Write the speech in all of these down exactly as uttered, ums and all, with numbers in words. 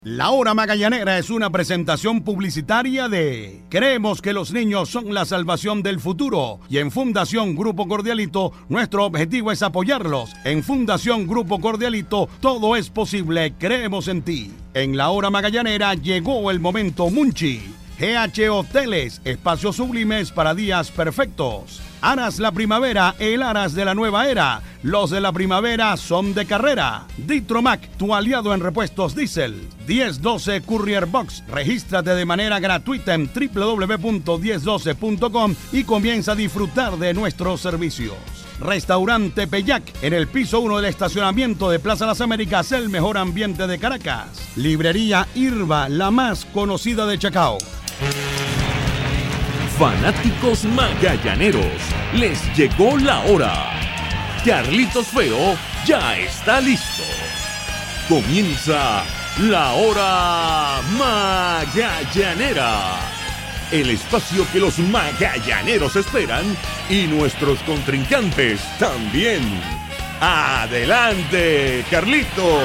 La Hora Magallanera es una presentación publicitaria de Creemos que los niños son la salvación del futuro y en Fundación Grupo Cordialito nuestro objetivo es apoyarlos. En Fundación Grupo Cordialito todo es posible, creemos en ti. En La Hora Magallanera llegó el momento Munchi. G H Hoteles, espacios sublimes para días perfectos. Aras la primavera, el Aras de la nueva era. Los de la primavera son de carrera. Ditromac, tu aliado en repuestos diésel. diez doce Courier Box. Regístrate de manera gratuita en doble u doble u doble u punto diez doce punto com y comienza a disfrutar de nuestros servicios. Restaurante Peyac, en el piso uno del estacionamiento de Plaza Las Américas, el mejor ambiente de Caracas. Librería Irba, la más conocida de Chacao. Fanáticos magallaneros, les llegó la hora. Carlitos Feo ya está listo. Comienza la Hora Magallanera, el espacio que los magallaneros esperan y nuestros contrincantes también. ¡Adelante, Carlitos!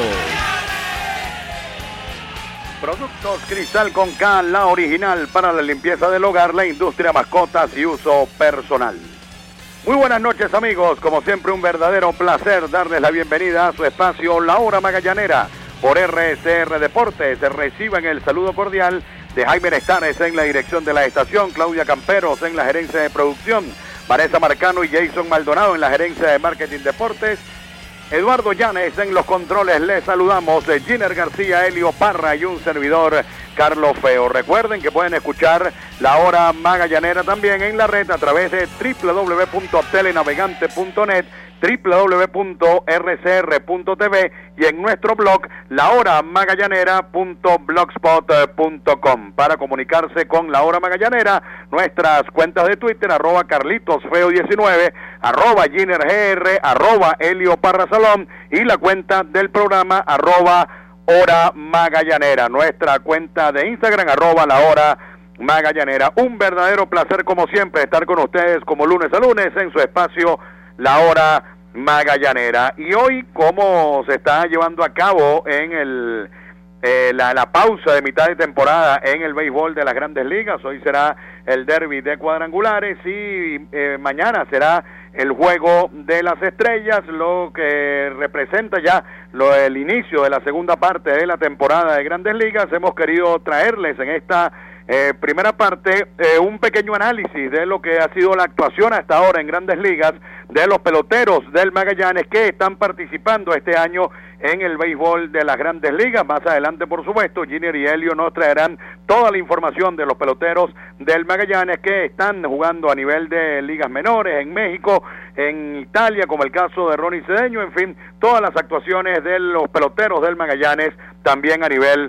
Productos Cristal con K, la original para la limpieza del hogar, la industria, mascotas y uso personal. Muy buenas noches, amigos. Como siempre, un verdadero placer darles la bienvenida a su espacio La Hora Magallanera por R C R Deportes. Reciban el saludo cordial de Jaime Nestares en la dirección de la estación, Claudia Camperos en la gerencia de producción, Vanessa Marcano y Jason Maldonado en la gerencia de marketing deportes, Eduardo Llanes en los controles. Les saludamos de Giner García, Elio Parra y un servidor, Carlos Feo. Recuerden que pueden escuchar La Hora Magallanera también en la red a través de doble u doble u doble u punto telenavegante punto net, doble u doble u doble u punto r c r punto t v y en nuestro blog la hora magallanera punto blogspot punto com. Para comunicarse con La Hora Magallanera, nuestras cuentas de Twitter, arroba carlitosfeo diecinueve, arroba ginergr, arroba Elio Parra Salón y la cuenta del programa, arroba Hora Magallanera. Nuestra cuenta de Instagram, arroba La Hora Magallanera. Un verdadero placer, como siempre, estar con ustedes como lunes a lunes en su espacio La Hora Magallanera. Y hoy, como se está llevando a cabo en el eh, la, la pausa de mitad de temporada en el béisbol de las Grandes Ligas, hoy será el derbi de cuadrangulares y eh, mañana será el Juego de las Estrellas, lo que representa ya lo, el inicio de la segunda parte de la temporada de Grandes Ligas. Hemos querido traerles en esta Eh, primera parte, eh, un pequeño análisis de lo que ha sido la actuación hasta ahora en Grandes Ligas de los peloteros del Magallanes que están participando este año en el béisbol de las Grandes Ligas. Más adelante, por supuesto, Giner y Helio nos traerán toda la información de los peloteros del Magallanes que están jugando a nivel de ligas menores en México, en Italia, como el caso de Ronnie Cedeño, en fin, todas las actuaciones de los peloteros del Magallanes también a nivel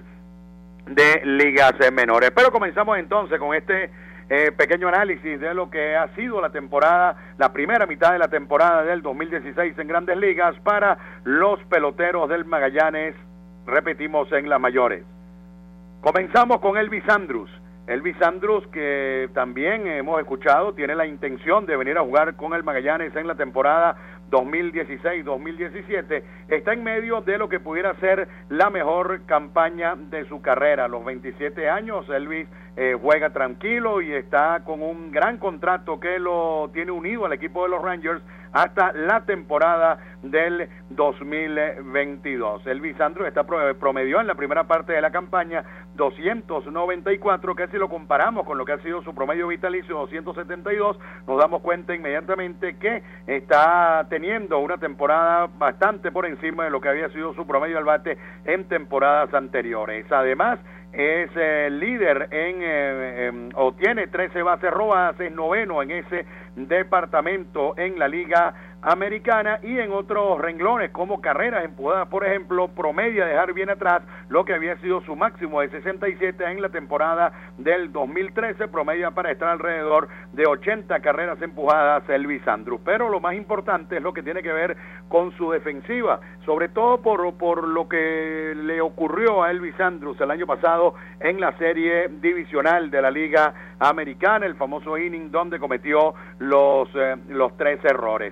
de ligas menores. Pero comenzamos entonces con este eh, pequeño análisis de lo que ha sido la temporada, la primera mitad de la temporada del dos mil dieciséis en Grandes Ligas para los peloteros del Magallanes, repetimos, en las mayores. Comenzamos con Elvis Andrus. Elvis Andrus, que también hemos escuchado, tiene la intención de venir a jugar con el Magallanes en la temporada dos mil dieciséis dos mil diecisiete, está en medio de lo que pudiera ser la mejor campaña de su carrera. A los veintisiete años, Elvis eh, juega tranquilo y está con un gran contrato que lo tiene unido al equipo de los Rangers hasta la temporada del dos mil veintidós. Elvis Andrus está promedió en la primera parte de la campaña doscientos noventa y cuatro, que si lo comparamos con lo que ha sido su promedio vitalicio doscientos setenta y dos, nos damos cuenta inmediatamente que está teniendo una temporada bastante por encima de lo que había sido su promedio al bate en temporadas anteriores. Además, es eh, líder en, eh, eh, o tiene trece bases robadas, es noveno en ese departamento en la Liga Americana, y en otros renglones como carreras empujadas, por ejemplo, promedia dejar bien atrás lo que había sido su máximo de sesenta y siete en la temporada del dos mil trece, promedia para estar alrededor de ochenta carreras empujadas Elvis Andrus. Pero lo más importante es lo que tiene que ver con su defensiva, sobre todo por, por lo que le ocurrió a Elvis Andrus el año pasado en la serie divisional de la Liga Americana, el famoso inning donde cometió los, eh, los tres errores. Elvis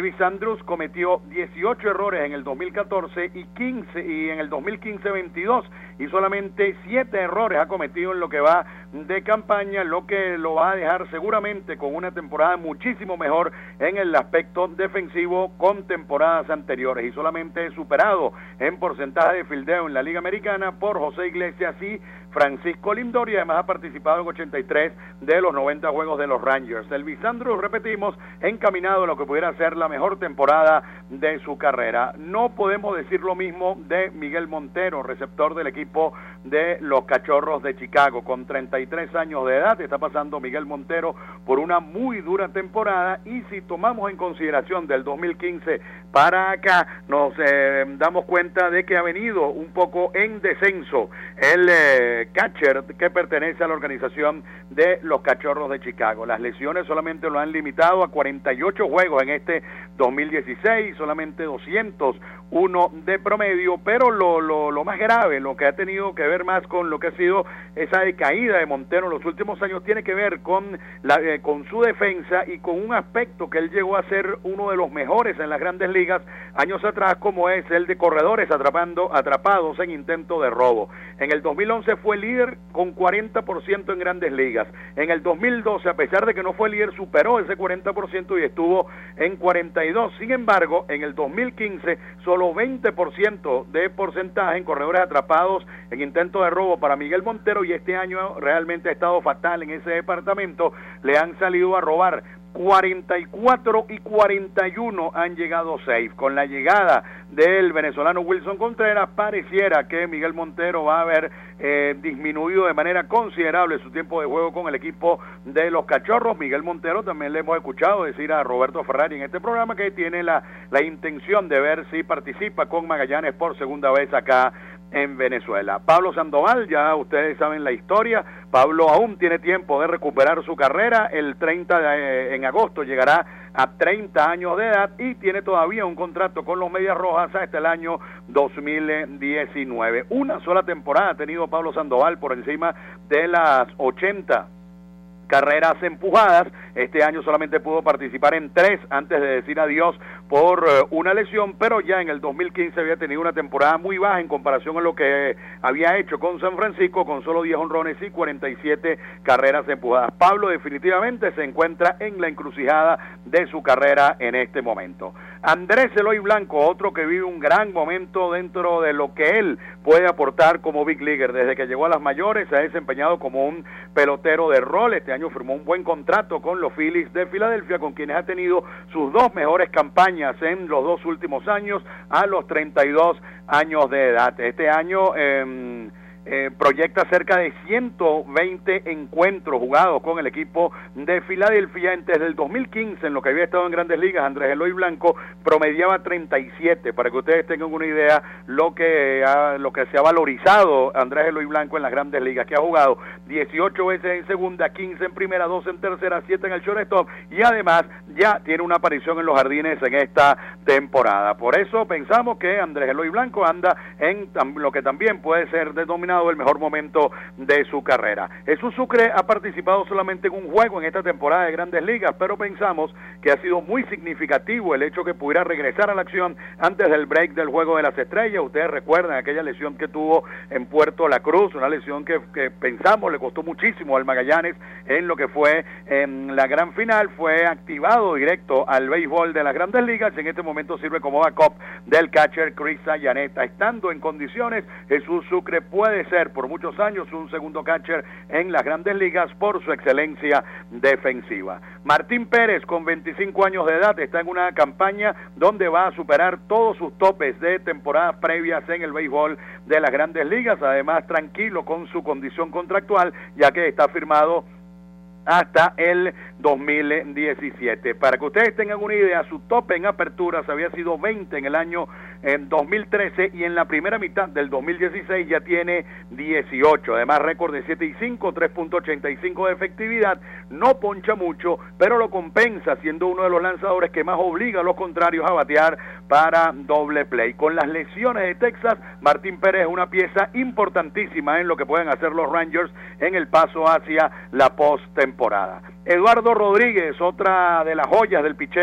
Elvis Andrus cometió dieciocho errores en el dos mil catorce y quince y en el dos mil quince veintidós, y solamente siete errores ha cometido en lo que va de campaña, lo que lo va a dejar seguramente con una temporada muchísimo mejor en el aspecto defensivo con temporadas anteriores, y solamente superado en porcentaje de fildeo en la Liga Americana por José Iglesias y Francisco Lindor, y además ha participado en ochenta y tres de los noventa juegos de los Rangers. Elvis Andrus, repetimos, encaminado a lo que pudiera ser la mejor temporada de su carrera. No podemos decir lo mismo de Miguel Montero, receptor del equipo de los Cachorros de Chicago. Con treinta y tres años de edad está pasando Miguel Montero por una muy dura temporada, y si tomamos en consideración del dos mil quince para acá, nos eh, damos cuenta de que ha venido un poco en descenso el eh, catcher que pertenece a la organización de los Cachorros de Chicago. Las lesiones solamente lo han limitado a cuarenta y ocho juegos en este dos mil dieciséis, solamente doscientos uno de promedio, pero lo, lo, lo más grave, lo que ha tenido que ver más con lo que ha sido esa decaída de Montero en los últimos años, tiene que ver con, la, eh, con su defensa y con un aspecto que él llegó a ser uno de los mejores en las grandes ligas años atrás, como es el de corredores atrapando, atrapados en intento de robo. En el dos mil once fue líder con cuarenta por ciento en grandes ligas. En el dos mil doce, a pesar de que no fue líder, superó ese cuarenta por ciento y estuvo en cuarenta y dos. Sin embargo, en el dos mil quince, solo veinte por ciento de porcentaje en corredores atrapados en intento de robo para Miguel Montero, y este año realmente ha estado fatal en ese departamento. Le han salido a robar cuarenta y cuatro y cuarenta y uno han llegado safe. Con la llegada del venezolano Wilson Contreras, pareciera que Miguel Montero va a haber eh, disminuido de manera considerable su tiempo de juego con el equipo de los Cachorros. Miguel Montero también le hemos escuchado decir a Roberto Ferrari en este programa que tiene la, la intención de ver si participa con Magallanes por segunda vez acá en Venezuela. Pablo Sandoval, ya ustedes saben la historia. Pablo aún tiene tiempo de recuperar su carrera. El treinta de, en agosto llegará a treinta años de edad y tiene todavía un contrato con los Medias Rojas hasta el año dos mil diecinueve. Una sola temporada ha tenido Pablo Sandoval por encima de las ochenta carreras empujadas. Este año solamente pudo participar en tres antes de decir adiós por uh, una lesión, pero ya en el dos mil quince había tenido una temporada muy baja en comparación a lo que había hecho con San Francisco, con solo diez honrones y cuarenta y siete carreras empujadas. Pablo definitivamente se encuentra en la encrucijada de su carrera en este momento. Andrés Eloy Blanco, otro que vive un gran momento dentro de lo que él puede aportar como Big Leaguer. Desde que llegó a las mayores se ha desempeñado como un pelotero de rol. Este año firmó un buen contrato con los Phillies de Filadelfia, con quienes ha tenido sus dos mejores campañas en los dos últimos años a los treinta y dos años de edad. Este año eh, eh, proyecta cerca de ciento veinte encuentros jugados con el equipo de Filadelfia. Desde el dos mil quince, en lo que había estado en Grandes Ligas, Andrés Eloy Blanco promediaba treinta y siete, para que ustedes tengan una idea lo que ha, lo que se ha valorizado Andrés Eloy Blanco en las Grandes Ligas, que ha jugado dieciocho veces en segunda, quince en primera, doce en tercera, siete en el shortstop, y además ya tiene una aparición en los jardines en esta temporada. Por eso pensamos que Andrés Eloy Blanco anda en lo que también puede ser denominado el mejor momento de su carrera. Jesús Sucre ha participado solamente en un juego en esta temporada de Grandes Ligas, pero pensamos que ha sido muy significativo el hecho que pudiera regresar a la acción antes del break del Juego de las Estrellas. Ustedes recuerdan aquella lesión que tuvo en Puerto La Cruz, una lesión que, que pensamos le costó muchísimo al Magallanes en lo que fue en la gran final. Fue activado directo al béisbol de las Grandes Ligas y en este momento sirve como backup del catcher Chris Sayaneta. Estando en condiciones, Jesús Sucre puede ser por muchos años un segundo catcher en las Grandes Ligas por su excelencia defensiva. Martín Pérez, con veinticinco años de edad, está en una campaña donde va a superar todos sus topes de temporadas previas en el béisbol de las Grandes Ligas, además tranquilo con su condición contractual, ya que está firmado hasta el dos mil diecisiete. Para que ustedes tengan una idea, su tope en aperturas había sido veinte en el año en dos mil trece y en la primera mitad del dos mil dieciséis ya tiene dieciocho. Además, récord de siete y cinco, tres punto ochenta y cinco de efectividad. No poncha mucho, pero lo compensa siendo uno de los lanzadores que más obliga a los contrarios a batear para doble play. Con las lesiones de Texas, Martín Pérez es una pieza importantísima en lo que pueden hacer los Rangers en el paso hacia la postemporada. Eduardo Rodríguez, otra de las joyas del picheo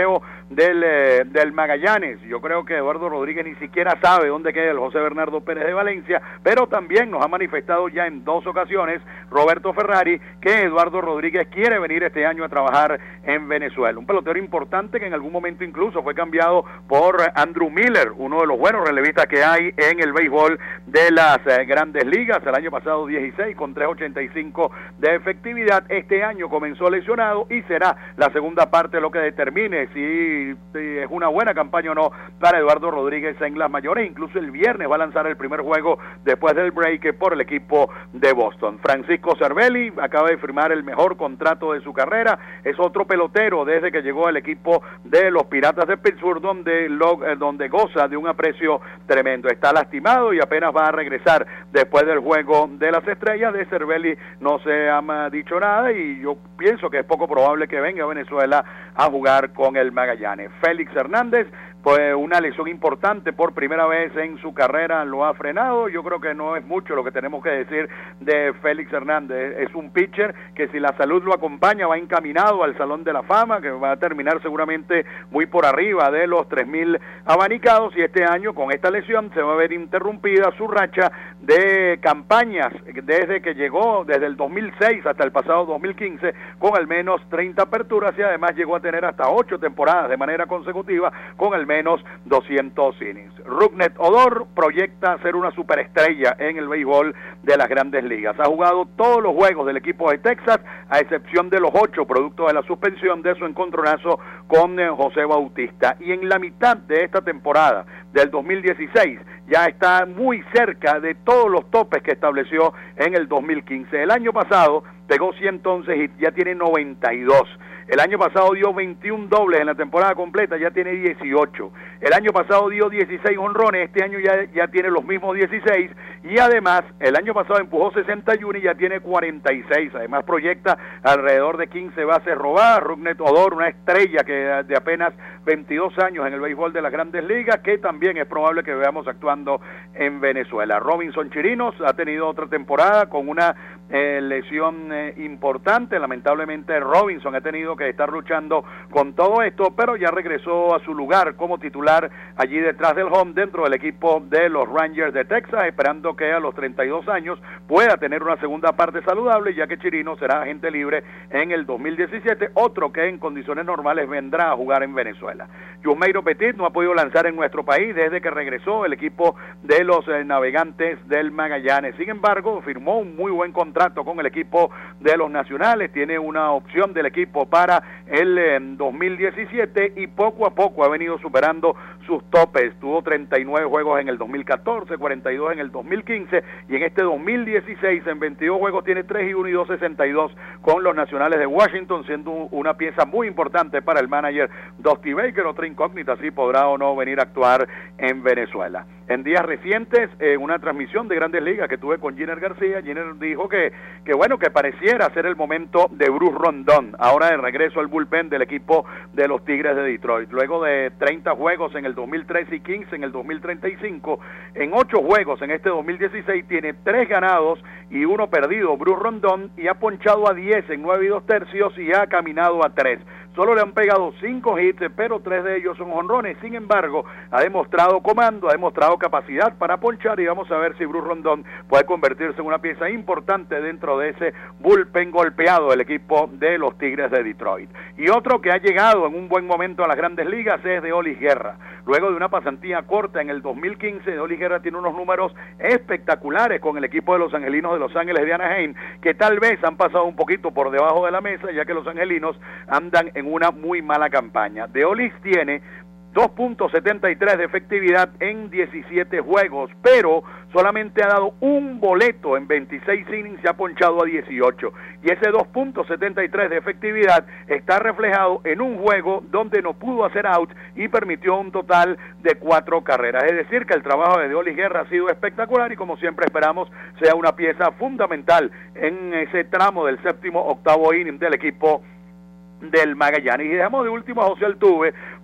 del, eh, del Magallanes. Yo creo que Eduardo Rodríguez ni siquiera sabe dónde queda el José Bernardo Pérez de Valencia, pero también nos ha manifestado ya en dos ocasiones Roberto Ferrari que Eduardo Rodríguez quiere venir este año a trabajar en Venezuela. Un pelotero importante que en algún momento incluso fue cambiado por Andrew Miller, uno de los buenos relevistas que hay en el béisbol de las eh, grandes ligas. El año pasado dieciséis con tres ochenta y cinco de efectividad. Este año comenzó lesionado y será la segunda parte lo que determine si, si es una buena campaña o no para Eduardo Rodríguez en las mayores. Incluso el viernes va a lanzar el primer juego después del break por el equipo de Boston. Francisco Cervelli acaba de firmar el mejor contrato de su carrera. Es otro pelotero desde que llegó al equipo de los Piratas de Pittsburgh, donde, lo, eh, donde goza de un aprecio tremendo. Está lastimado y apenas va a regresar después del juego de las estrellas. De Cervelli no se ha dicho nada y yo pienso que es poco probable que venga a Venezuela a jugar con el Magallanes. Félix Hernández, pues una lesión importante por primera vez en su carrera lo ha frenado. Yo creo que no es mucho lo que tenemos que decir de Félix Hernández. Es un pitcher que si la salud lo acompaña va encaminado al Salón de la Fama, que va a terminar seguramente muy por arriba de los tres mil abanicados, y este año con esta lesión se va a ver interrumpida su racha de campañas desde que llegó, desde el dos mil seis hasta el pasado dos mil quince, con al menos treinta aperturas, y además llegó a tener hasta ocho temporadas de manera consecutiva con al menos menos doscientos innings. Rougned Odor proyecta ser una superestrella en el béisbol de las grandes ligas. Ha jugado todos los juegos del equipo de Texas, a excepción de los ocho, producto de la suspensión de su encontronazo con eh, José Bautista. Y en la mitad de esta temporada, del dos mil dieciséis, ya está muy cerca de todos los topes que estableció en el dos mil quince. El año pasado pegó ciento once hits, ya tiene noventa y dos. El año pasado dio veintiún dobles en la temporada completa, ya tiene dieciocho. El año pasado dio dieciséis honrones, este año ya, ya tiene los mismos dieciséis. Y además, el año pasado empujó sesenta y uno y ya tiene cuarenta y seis. Además proyecta alrededor de quince bases robadas. Rougned Odor, una estrella que de apenas veintidós años en el béisbol de las grandes ligas, que también es probable que veamos actuando en Venezuela. Robinson Chirinos ha tenido otra temporada con una eh, lesión eh, importante. Lamentablemente Robinson ha tenido que estar luchando con todo esto, pero ya regresó a su lugar como titular allí detrás del home dentro del equipo de los Rangers de Texas, esperando que a los treinta y dos años pueda tener una segunda parte saludable, ya que Chirino será agente libre en el dos mil diecisiete, otro que en condiciones normales vendrá a jugar en Venezuela. Yusmeiro Petit no ha podido lanzar en nuestro país desde que regresó el equipo de los eh, Navegantes del Magallanes. Sin embargo, firmó un muy buen contrato con el equipo de los Nacionales, tiene una opción del equipo para para el eh, dos mil diecisiete y poco a poco ha venido superando sus topes. Tuvo treinta y nueve juegos en el dos mil catorce, cuarenta y dos en el dos mil quince y en este dos mil dieciséis en veintidós juegos tiene tres y uno y dos sesenta y dos con los Nacionales de Washington, siendo una pieza muy importante para el manager Dusty Baker. Otra incógnita si podrá o no venir a actuar en Venezuela. En días recientes, en eh, una transmisión de Grandes Ligas que tuve con Giner García, Giner dijo que, que bueno, que pareciera ser el momento de Bruce Rondón, ahora de regreso al bullpen del equipo de los Tigres de Detroit. Luego de treinta juegos en el dos mil trece y quince en el dos mil treinta y cinco, en ocho juegos en este dos mil dieciséis tiene tres ganados y uno perdido Bruce Rondón, y ha ponchado a diez en nueve y dos tercios y ha caminado a tres. Solo le han pegado cinco hits, pero tres de ellos son jonrones. Sin embargo, ha demostrado comando, ha demostrado capacidad para ponchar, y vamos a ver si Bruce Rondón puede convertirse en una pieza importante dentro de ese bullpen golpeado del equipo de los Tigres de Detroit. Y otro que ha llegado en un buen momento a las grandes ligas es Deolis Guerra. Luego de una pasantía corta en el dos mil quince, Deolis Guerra tiene unos números espectaculares con el equipo de los Angelinos de Los Ángeles de Anaheim, que tal vez han pasado un poquito por debajo de la mesa, ya que los Angelinos andan en una muy mala campaña. Deolis tiene dos punto setenta y tres de efectividad en diecisiete juegos, pero solamente ha dado un boleto en veintiséis innings y ha ponchado a dieciocho. Y ese dos punto setenta y tres de efectividad está reflejado en un juego donde no pudo hacer out y permitió un total de cuatro carreras. Es decir, que el trabajo de Deolis Guerra ha sido espectacular y, como siempre esperamos, sea una pieza fundamental en ese tramo del séptimo octavo inning del equipo del Magallanes. Y dejamos de último a José Altuve,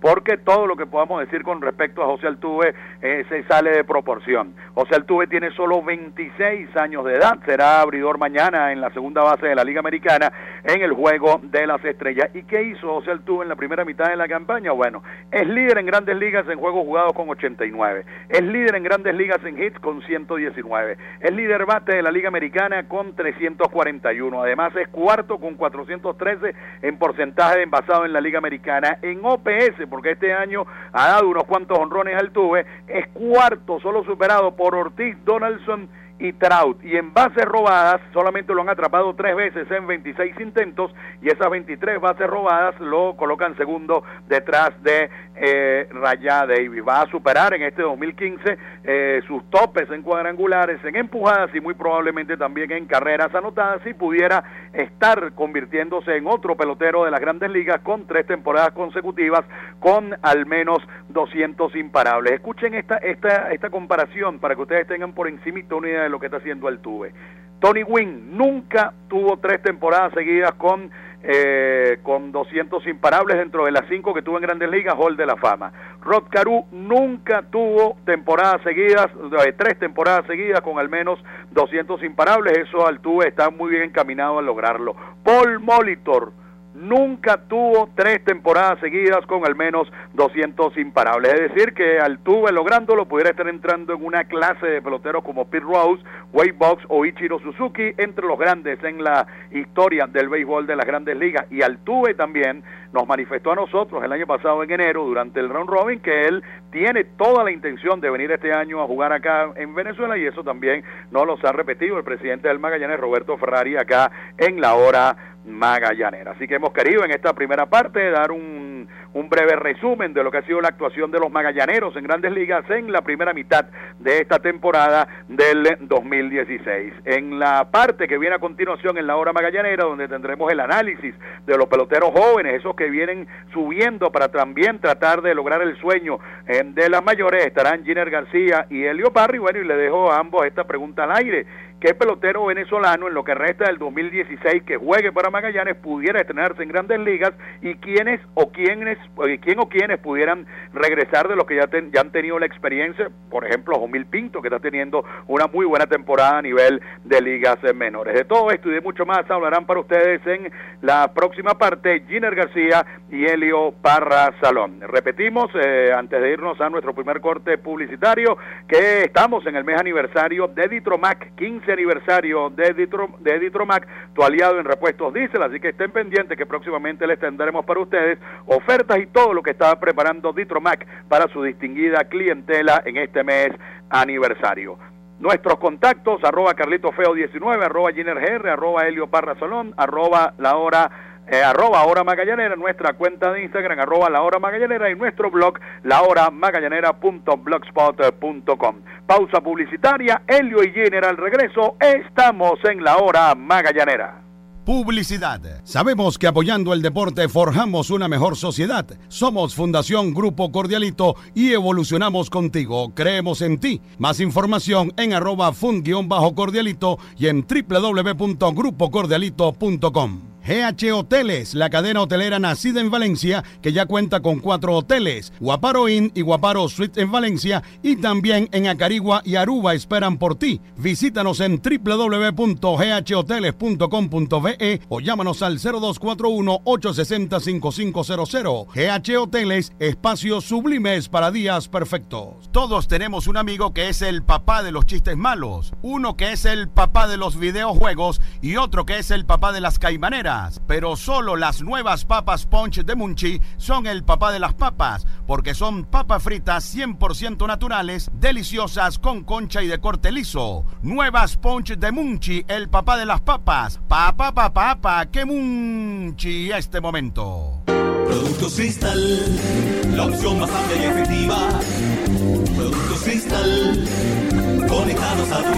porque todo lo que podamos decir con respecto a José Altuve eh, se sale de proporción. José Altuve tiene solo veintiséis años de edad, será abridor mañana en la segunda base de la Liga Americana en el Juego de las Estrellas. ¿Y qué hizo José Altuve en la primera mitad de la campaña? Bueno, es líder en Grandes Ligas en juegos jugados con ochenta y nueve, es líder en Grandes Ligas en hits con ciento diecinueve, es líder bate de la Liga Americana con trescientos cuarenta y uno, además es cuarto con cuatrocientos trece en porcentaje de envasado en la Liga Americana, en O P S, porque este año ha dado unos cuantos honrones Altuve, es cuarto, solo superado por Ortiz, Donaldson y Trout, y en bases robadas solamente lo han atrapado tres veces en veintiséis intentos, y esas veintitrés bases robadas lo colocan segundo detrás de eh, Raya Davis. Va a superar en este dos mil quince eh, sus topes en cuadrangulares, en empujadas y muy probablemente también en carreras anotadas, si pudiera estar convirtiéndose en otro pelotero de las Grandes Ligas con tres temporadas consecutivas con al menos doscientos imparables. Escuchen esta esta esta comparación para que ustedes tengan por encimita una idea de lo que está haciendo Altuve. Tony Gwynn nunca tuvo tres temporadas seguidas con eh, con doscientos imparables dentro de las cinco que tuvo en Grandes Ligas, Hall de la Fama. Rod Carew nunca tuvo temporadas seguidas, eh, tres temporadas seguidas con al menos doscientos imparables. Eso Altuve está muy bien encaminado a lograrlo. Paul Molitor nunca tuvo tres temporadas seguidas con al menos doscientos imparables, es decir que Altuve lográndolo pudiera estar entrando en una clase de peloteros como Pete Rose, Wade Boggs o Ichiro Suzuki, entre los grandes en la historia del béisbol de las Grandes Ligas. Y Altuve también nos manifestó a nosotros el año pasado en enero durante el round robin que él tiene toda la intención de venir este año a jugar acá en Venezuela, y eso también nos lo ha repetido el presidente del Magallanes, Roberto Ferrari, acá en la hora magallanera. Así que hemos querido en esta primera parte dar un, un breve resumen de lo que ha sido la actuación de los magallaneros en Grandes Ligas en la primera mitad de esta temporada del dos mil dieciséis. En la parte que viene a continuación en la hora magallanera, donde tendremos el análisis de los peloteros jóvenes, esos que vienen subiendo para también tratar de lograr el sueño eh, de las mayores, estarán Giner García y Elio Parry. Bueno, y le dejo a ambos esta pregunta al aire: ¿qué pelotero venezolano en lo que resta del dos mil dieciséis que juegue para Magallanes pudiera estrenarse en Grandes Ligas, y quiénes o quiénes quién o quiénes pudieran regresar de los que ya, ten, ya han tenido la experiencia? Por ejemplo, Jomil Pinto, que está teniendo una muy buena temporada a nivel de ligas menores. De todo esto y de mucho más hablarán para ustedes en la próxima parte Giner García y Elio Parra Salón. Repetimos, eh, antes de irnos a nuestro primer corte publicitario, que estamos en el mes aniversario de Ditromac, quince aniversario de, Ditro, de Ditromac, tu aliado en repuestos diésel, así que estén pendientes que próximamente les tendremos para ustedes ofertas y todo lo que está preparando Ditromac para su distinguida clientela en este mes aniversario. Nuestros contactos: arroba Carlito Feo diecinueve, arroba Giner G R, arroba Elio Parra Salón, arroba la hora Eh, arroba Hora Magallanera, nuestra cuenta de Instagram, arroba La Hora Magallanera, y nuestro blog, la hora magallanera punto blogspot punto com. Pausa publicitaria, Elio y Giner al regreso, estamos en La Hora Magallanera. Publicidad. Sabemos que apoyando el deporte forjamos una mejor sociedad. Somos Fundación Grupo Cordialito y evolucionamos contigo. Creemos en ti. Más información en arroba fund-cordialito y en doble u doble u doble u punto grupo cordialito punto com. G H Hoteles, la cadena hotelera nacida en Valencia, que ya cuenta con cuatro hoteles, Guaparo Inn y Guaparo Suite en Valencia, y también en Acarigua y Aruba esperan por ti. Visítanos en doble u doble u doble u punto g h hoteles punto com punto b e o llámanos al cero dos cuatro uno, ocho seis cero, cinco cinco cero cero. G H Hoteles, espacios sublimes para días perfectos. Todos tenemos un amigo que es el papá de los chistes malos, uno que es el papá de los videojuegos y otro que es el papá de las caimaneras. Pero solo las nuevas papas Punch de Munchi son el papá de las papas, porque son papas fritas cien por ciento naturales, deliciosas, con concha y de corte liso. Nuevas Punch de Munchi, el papá de las papas. Papá, papá, papá, que Munchi este momento. Productos Cristal, la opción más amplia y efectiva. Productos Cristal, conectados a tu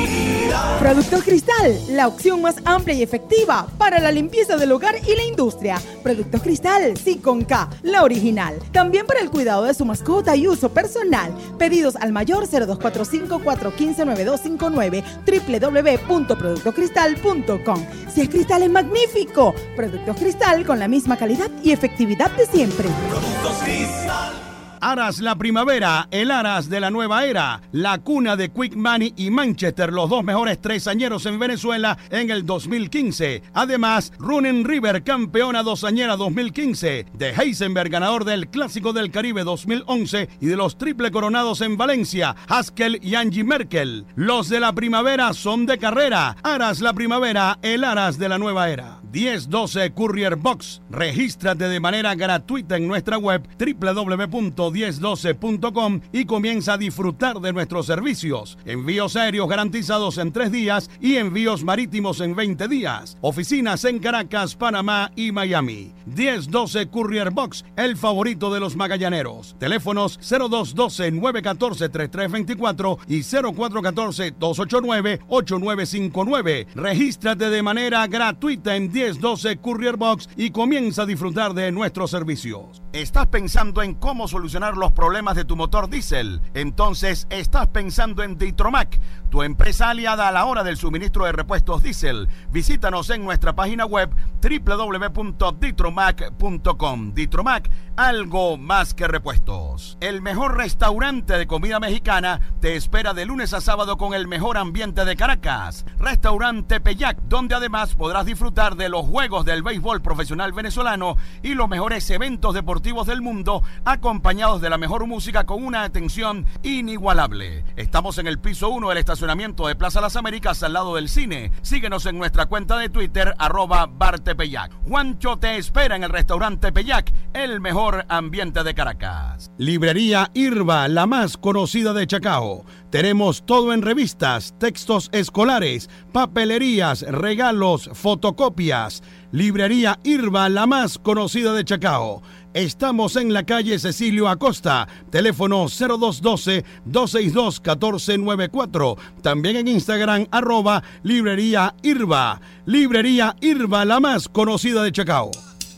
vida. Productos Cristal, la opción más amplia y efectiva para la limpieza del hogar y la industria. Productos Cristal, sí con K, la original. También para el cuidado de su mascota y uso personal. Pedidos al mayor cero dos cuatro cinco, cuatro uno cinco, nueve dos cinco nueve, doble u doble u doble u punto productos cristal punto com. Si es Cristal es magnífico. Productos Cristal con la misma calidad y efectividad de siempre. Productos Cristal. Aras la primavera, el Aras de la nueva era, la cuna de Quick Money y Manchester, los dos mejores tresañeros en Venezuela en el dos mil quince. Además, Running River, campeona dosañera dos mil quince, de Heisenberg, ganador del Clásico del Caribe dos mil once y de los triple coronados en Valencia, Haskell y Angie Merkel. Los de la primavera son de carrera. Aras la primavera, el Aras de la nueva era. diez doce Courier Box. Regístrate de manera gratuita en nuestra web doble u doble u doble u punto diez doce punto com y comienza a disfrutar de nuestros servicios. Envíos aéreos garantizados en tres días y envíos marítimos en veinte días. Oficinas en Caracas, Panamá y Miami. diez doce Courier Box, el favorito de los magallaneros. Teléfonos cero dos uno dos, nueve uno cuatro, tres tres dos cuatro y cero cuatro uno cuatro, dos ocho nueve, ocho nueve cinco nueve. Regístrate de manera gratuita en diez doce Courier Box y comienza a disfrutar de nuestros servicios. ¿Estás pensando en cómo solucionar los problemas de tu motor diésel? Entonces estás pensando en Ditromac, tu empresa aliada a la hora del suministro de repuestos diésel. Visítanos en nuestra página web doble u doble u doble u punto ditromac punto com. Ditromac, algo más que repuestos. El mejor restaurante de comida mexicana te espera de lunes a sábado con el mejor ambiente de Caracas. Restaurante Tepeyac, donde además podrás disfrutar de los juegos del béisbol profesional venezolano y los mejores eventos deportivos del mundo, acompañados de la mejor música con una atención inigualable. Estamos en el piso uno del estacionamiento de Plaza Las Américas, al lado del cine. Síguenos en nuestra cuenta de Twitter, arroba Bartepeyac. Juancho te espera en el restaurante Tepeyac, el mejor ambiente de Caracas. Librería Irba, la más conocida de Chacao. Tenemos todo en revistas, textos escolares, papelerías, regalos, fotocopias. Librería Irba, la más conocida de Chacao. Estamos en la calle Cecilio Acosta, teléfono cero dos uno dos, dos seis dos, uno cuatro nueve cuatro. También en Instagram, arroba Librería Irba. Librería Irba, la más conocida de Chacao.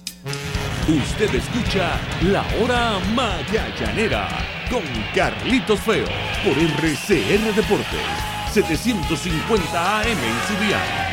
Usted escucha La Hora Magallanera con Carlitos Feo por R C R Deportes, setecientos cincuenta A M en su dial.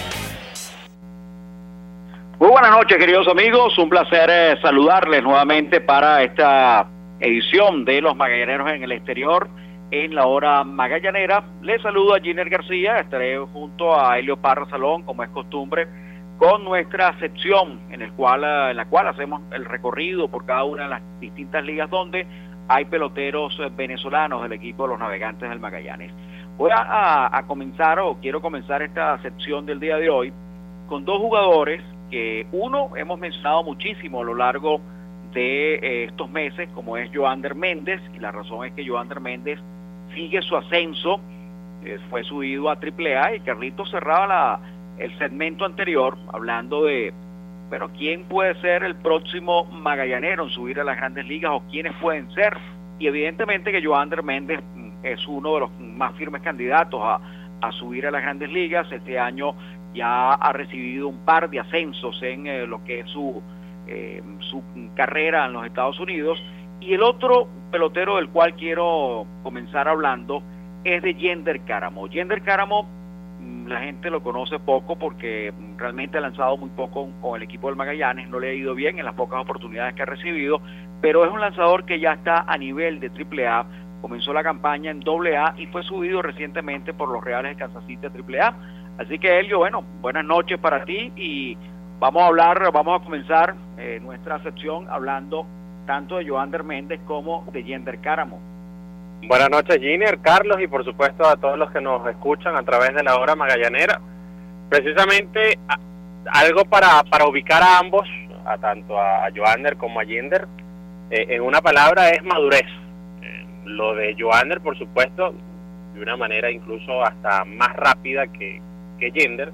Muy buenas noches, queridos amigos, un placer eh, saludarles nuevamente para esta edición de Los Magallaneros en el Exterior en La Hora Magallanera. Les saludo a Giner García, estaré junto a Helio Parra Salón, como es costumbre, con nuestra sección en, el cual, en la cual hacemos el recorrido por cada una de las distintas ligas donde hay peloteros venezolanos del equipo de los Navegantes del Magallanes. Voy a, a, a comenzar, o quiero comenzar esta sección del día de hoy, con dos jugadores que uno hemos mencionado muchísimo a lo largo de eh, estos meses, como es Joander Méndez, y la razón es que Joander Méndez sigue su ascenso, eh, fue subido a triple A, y Carlitos cerraba la, el segmento anterior hablando de, pero ¿quién puede ser el próximo magallanero en subir a las grandes ligas, o quiénes pueden ser? Y evidentemente que Joander Méndez es uno de los más firmes candidatos a, a subir a las grandes ligas. Este año ya ha recibido un par de ascensos en eh, lo que es su, eh, su carrera en los Estados Unidos. Y el otro pelotero del cual quiero comenzar hablando es de Yender Cáramo. Yender Cáramo, la gente lo conoce poco porque realmente ha lanzado muy poco con el equipo del Magallanes, no le ha ido bien en las pocas oportunidades que ha recibido, pero es un lanzador que ya está a nivel de triple A, comenzó la campaña en doble A y fue subido recientemente por los Reales de Kansas City a triple A. Así que, Helio, bueno, buenas noches para ti y vamos a hablar, vamos a comenzar eh, nuestra sección hablando tanto de Joander Méndez como de Yender Cáramo. Buenas noches, Giner, Carlos, y por supuesto a todos los que nos escuchan a través de La Hora Magallanera. Precisamente a, algo para, para ubicar a ambos, a tanto a, a Joander como a Yender, eh, en una palabra es madurez. Eh, lo de Joander, por supuesto, de una manera incluso hasta más rápida que que Yender,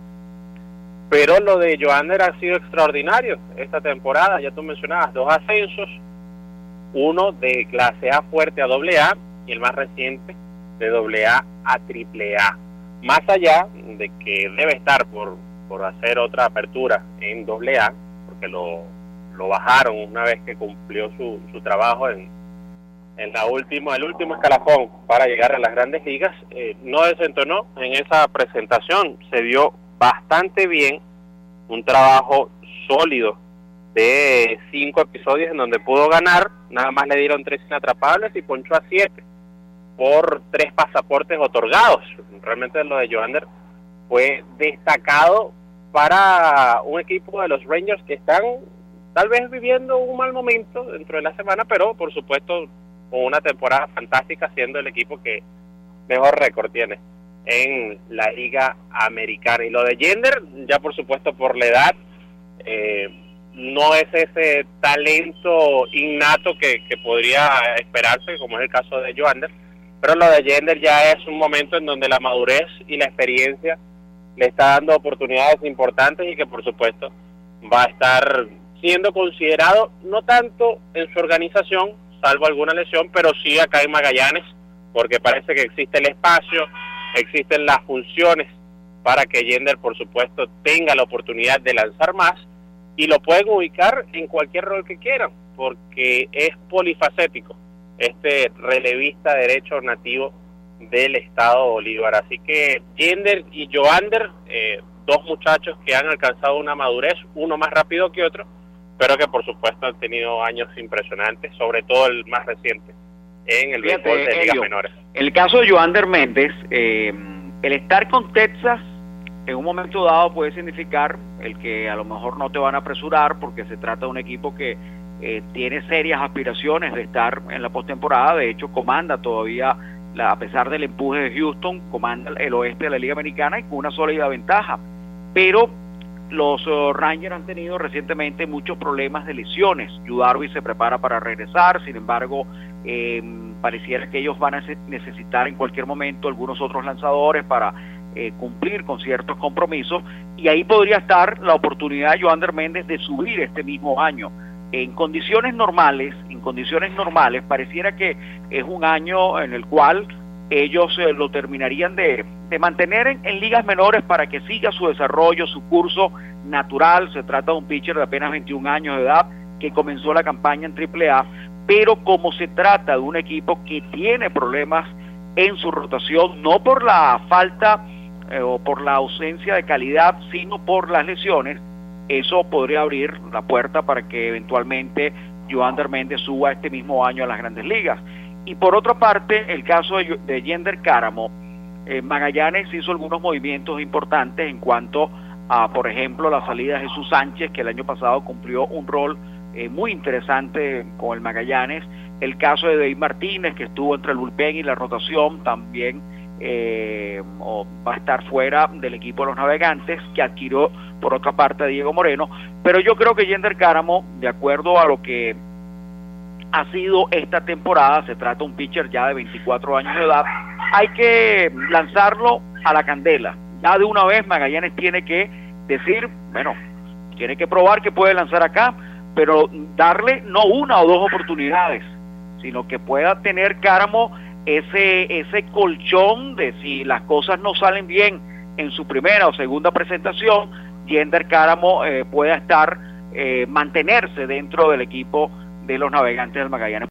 pero lo de Joander ha sido extraordinario esta temporada. Ya tú mencionabas dos ascensos, uno de clase A fuerte a doble A y el más reciente de doble A a Triple A. Más allá de que debe estar por, por hacer otra apertura en Doble A, porque lo, lo bajaron una vez que cumplió su, su trabajo en, en la última, el último escalafón para llegar a las grandes ligas, eh, no desentonó en esa presentación, se vio bastante bien, un trabajo sólido de cinco episodios en donde pudo ganar, nada más le dieron tres inatrapables y ponchó a siete por tres pasaportes otorgados. Realmente lo de Joander fue destacado para un equipo de los Rangers que están tal vez viviendo un mal momento dentro de la semana, pero por supuesto con una temporada fantástica, siendo el equipo que mejor récord tiene en la Liga Americana. Y lo de Joander, ya por supuesto por la edad, eh, no es ese talento innato que, que podría esperarse, como es el caso de Joander, pero lo de Joander ya es un momento en donde la madurez y la experiencia le está dando oportunidades importantes y que por supuesto va a estar siendo considerado no tanto en su organización, salvo alguna lesión, pero sí acá en Magallanes, porque parece que existe el espacio, existen las funciones para que Joander por supuesto tenga la oportunidad de lanzar más, y lo pueden ubicar en cualquier rol que quieran, porque es polifacético este relevista derecho nativo del estado Bolívar. Así que Joander y Joander, eh, dos muchachos que han alcanzado una madurez, uno más rápido que otro, pero que por supuesto han tenido años impresionantes, sobre todo el más reciente en el Fíjate, béisbol de ligas Elio, menores. El caso de Joander Méndez, eh, el estar con Texas en un momento dado puede significar el que a lo mejor no te van a apresurar, porque se trata de un equipo que eh, tiene serias aspiraciones de estar en la postemporada. De hecho comanda todavía, la, a pesar del empuje de Houston, comanda el oeste de la Liga Americana y con una sólida ventaja, pero los uh, Rangers han tenido recientemente muchos problemas de lesiones. Yu Darvish se prepara para regresar, sin embargo eh, pareciera que ellos van a necesitar en cualquier momento algunos otros lanzadores para eh, cumplir con ciertos compromisos, y ahí podría estar la oportunidad de Joander Méndez de subir este mismo año. En condiciones normales, en condiciones normales, pareciera que es un año en el cual ellos eh, lo terminarían de, de mantener en, en ligas menores para que siga su desarrollo, su curso natural. Se trata de un pitcher de apenas veintiún años de edad que comenzó la campaña en Triple A, pero como se trata de un equipo que tiene problemas en su rotación, no por la falta eh, o por la ausencia de calidad, sino por las lesiones, eso podría abrir la puerta para que eventualmente Joander Méndez suba este mismo año a las grandes ligas. Y por otra parte, el caso de, de Yender Cáramo, eh, Magallanes hizo algunos movimientos importantes en cuanto a, por ejemplo, la salida de Jesús Sánchez, que el año pasado cumplió un rol eh, muy interesante con el Magallanes. El caso de David Martínez, que estuvo entre el bullpen y la rotación, también eh, o va a estar fuera del equipo de los Navegantes, que adquirió por otra parte a Diego Moreno. Pero yo creo que Yender Cáramo, de acuerdo a lo que ha sido esta temporada, se trata de un pitcher ya de veinticuatro años de edad, hay que lanzarlo a la candela. Ya de una vez Magallanes tiene que decir, bueno, tiene que probar que puede lanzar acá, pero darle no una o dos oportunidades, sino que pueda tener Cáramo ese, ese colchón de si las cosas no salen bien en su primera o segunda presentación, Yender Cáramo eh, pueda estar, eh, mantenerse dentro del equipo de los Navegantes del Magallanes.